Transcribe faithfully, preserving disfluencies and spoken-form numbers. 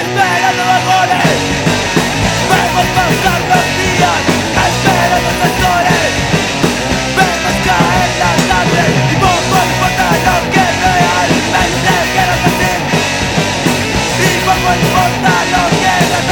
esperando vagones. Vemos pasar los días, esperando sensores. Vemos caer la tarde y poco importa lo que realmente quiero decir. Y poco importa lo que realmente